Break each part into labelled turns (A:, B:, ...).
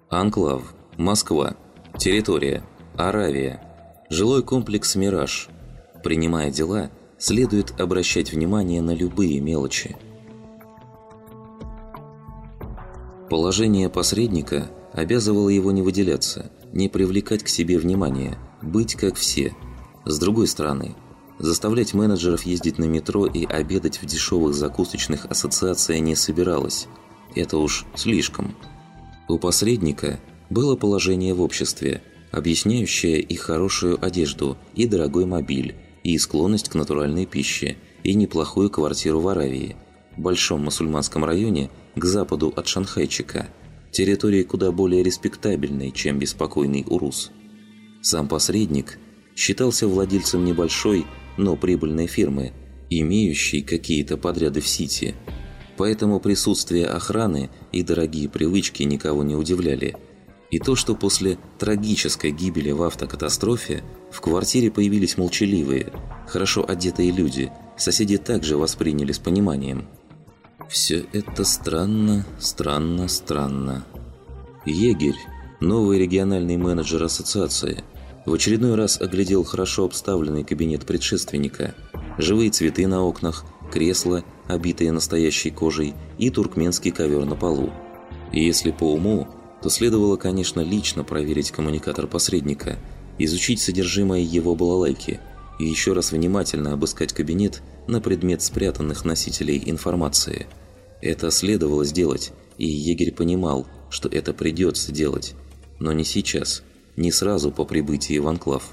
A: Анклав. Москва. Территория. Аравия. Жилой комплекс «Мираж». Принимая дела, следует обращать внимание на любые мелочи. Положение посредника обязывало его не выделяться, не привлекать к себе внимания, быть как все. С другой стороны, заставлять менеджеров ездить на метро и обедать в дешевых закусочных ассоциация не собиралась. Это уж слишком. У посредника было положение в обществе, объясняющее и хорошую одежду, и дорогой мобиль, и склонность к натуральной пище, и неплохую квартиру в Аравии, большом мусульманском районе к западу от Шанхайчика, территории куда более респектабельной, чем беспокойный Урус. Сам посредник считался владельцем небольшой, но прибыльной фирмы, имеющей какие-то подряды в Сити. Поэтому присутствие охраны и дорогие привычки никого не удивляли. И то, что после трагической гибели в автокатастрофе в квартире появились молчаливые, хорошо одетые люди, соседи также восприняли с пониманием. Все это странно, странно, странно. Егерь, новый региональный менеджер ассоциации, в очередной раз оглядел хорошо обставленный кабинет предшественника. Живые цветы на окнах, кресла, обитые настоящей кожей, и туркменский ковер на полу. И если по уму, то следовало, конечно, лично проверить коммуникатор посредника, изучить содержимое его балалайки и еще раз внимательно обыскать кабинет на предмет спрятанных носителей информации. Это следовало сделать, и егерь понимал, что это придется делать, но не сейчас, не сразу по прибытии в анклав.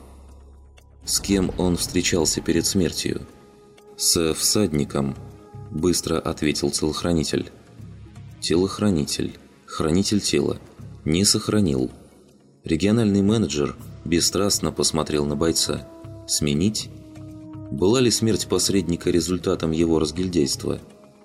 A: С кем он встречался перед смертью? «С всадником», – быстро ответил телохранитель. Телохранитель, хранитель тела, не сохранил. Региональный менеджер бесстрастно посмотрел на бойца. Сменить? Была ли смерть посредника результатом его разгильдяйства?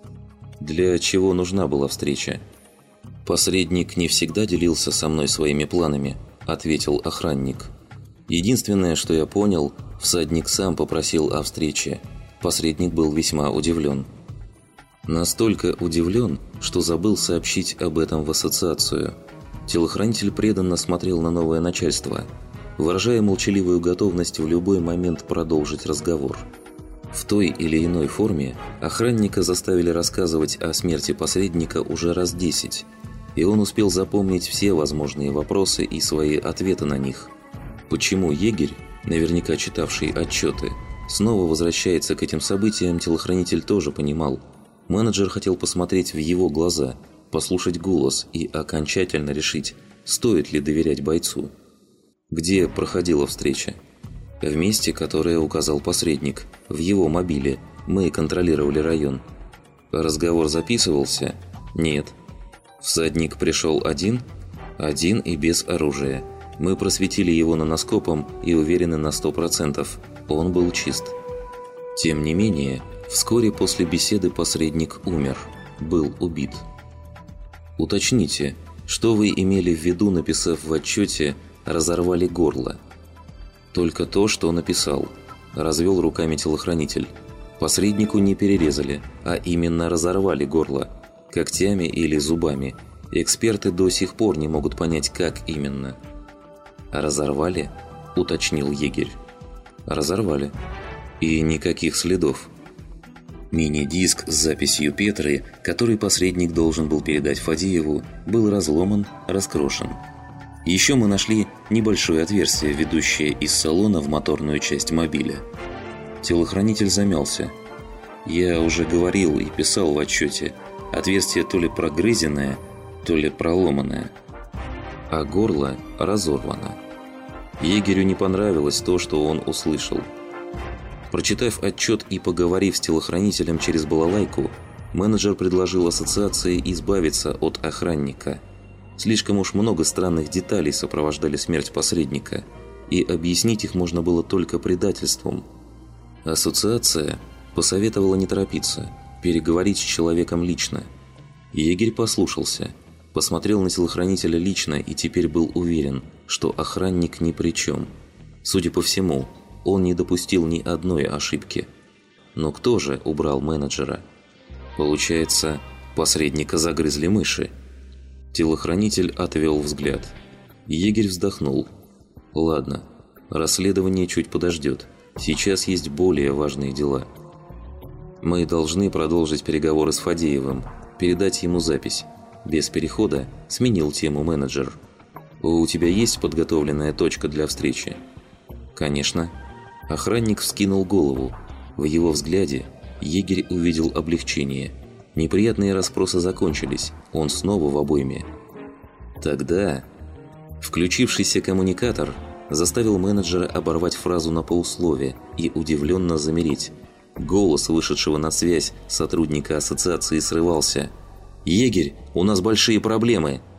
A: Для чего нужна была встреча? «Посредник не всегда делился со мной своими планами», – ответил охранник. «Единственное, что я понял, всадник сам попросил о встрече. Посредник был весьма удивлен. Настолько удивлен, что забыл сообщить об этом в ассоциацию. Телохранитель преданно смотрел на новое начальство, выражая молчаливую готовность в любой момент продолжить разговор. В той или иной форме охранника заставили рассказывать о смерти посредника уже раз 10, и он успел запомнить все возможные вопросы и свои ответы на них. Почему егерь, наверняка читавший отчеты, снова возвращается к этим событиям, телохранитель тоже понимал. Менеджер хотел посмотреть в его глаза, послушать голос и окончательно решить, стоит ли доверять бойцу. Где проходила встреча? В месте, которое указал посредник, в его мобиле. Мы контролировали район. Разговор записывался? Нет. Всадник пришел один? Один и без оружия. Мы просветили его наноскопом и уверены на 100%. Он был чист. Тем не менее, вскоре после беседы посредник умер, был убит. Уточните, что вы имели в виду, написав в отчете «разорвали горло»? Только то, что написал, развел руками телохранитель. Посреднику не перерезали, а именно разорвали горло, когтями или зубами. Эксперты до сих пор не могут понять, как именно. «Разорвали?» – уточнил егерь. «Разорвали. И никаких следов». Мини-диск с записью Петры, который посредник должен был передать Фадееву, был разломан, раскрошен. Еще мы нашли небольшое отверстие, ведущее из салона в моторную часть мобиля. Телохранитель замялся. Я уже говорил и писал в отчете, отверстие то ли прогрызенное, то ли проломанное. А горло разорвано. Егерю не понравилось то, что он услышал. Прочитав отчет и поговорив с телохранителем через балалайку, менеджер предложил ассоциации избавиться от охранника. Слишком уж много странных деталей сопровождали смерть посредника, и объяснить их можно было только предательством. Ассоциация посоветовала не торопиться, переговорить с человеком лично. Егерь послушался, посмотрел на телохранителя лично и теперь был уверен, что охранник ни при чем. Судя по всему, он не допустил ни одной ошибки. Но кто же убрал менеджера? Получается, посредника загрызли мыши. Телохранитель отвел взгляд. Егерь вздохнул. «Ладно, расследование чуть подождет. Сейчас есть более важные дела. Мы должны продолжить переговоры с Фадеевым, передать ему запись». Без перехода сменил тему менеджер. «У тебя есть подготовленная точка для встречи?» «Конечно». Охранник вскинул голову. В его взгляде егерь увидел облегчение. Неприятные расспросы закончились, он снова в обойме. Тогда... Включившийся коммуникатор заставил менеджера оборвать фразу на полуслове и удивленно замереть. Голос вышедшего на связь сотрудника ассоциации срывался. «Егерь, у нас большие проблемы.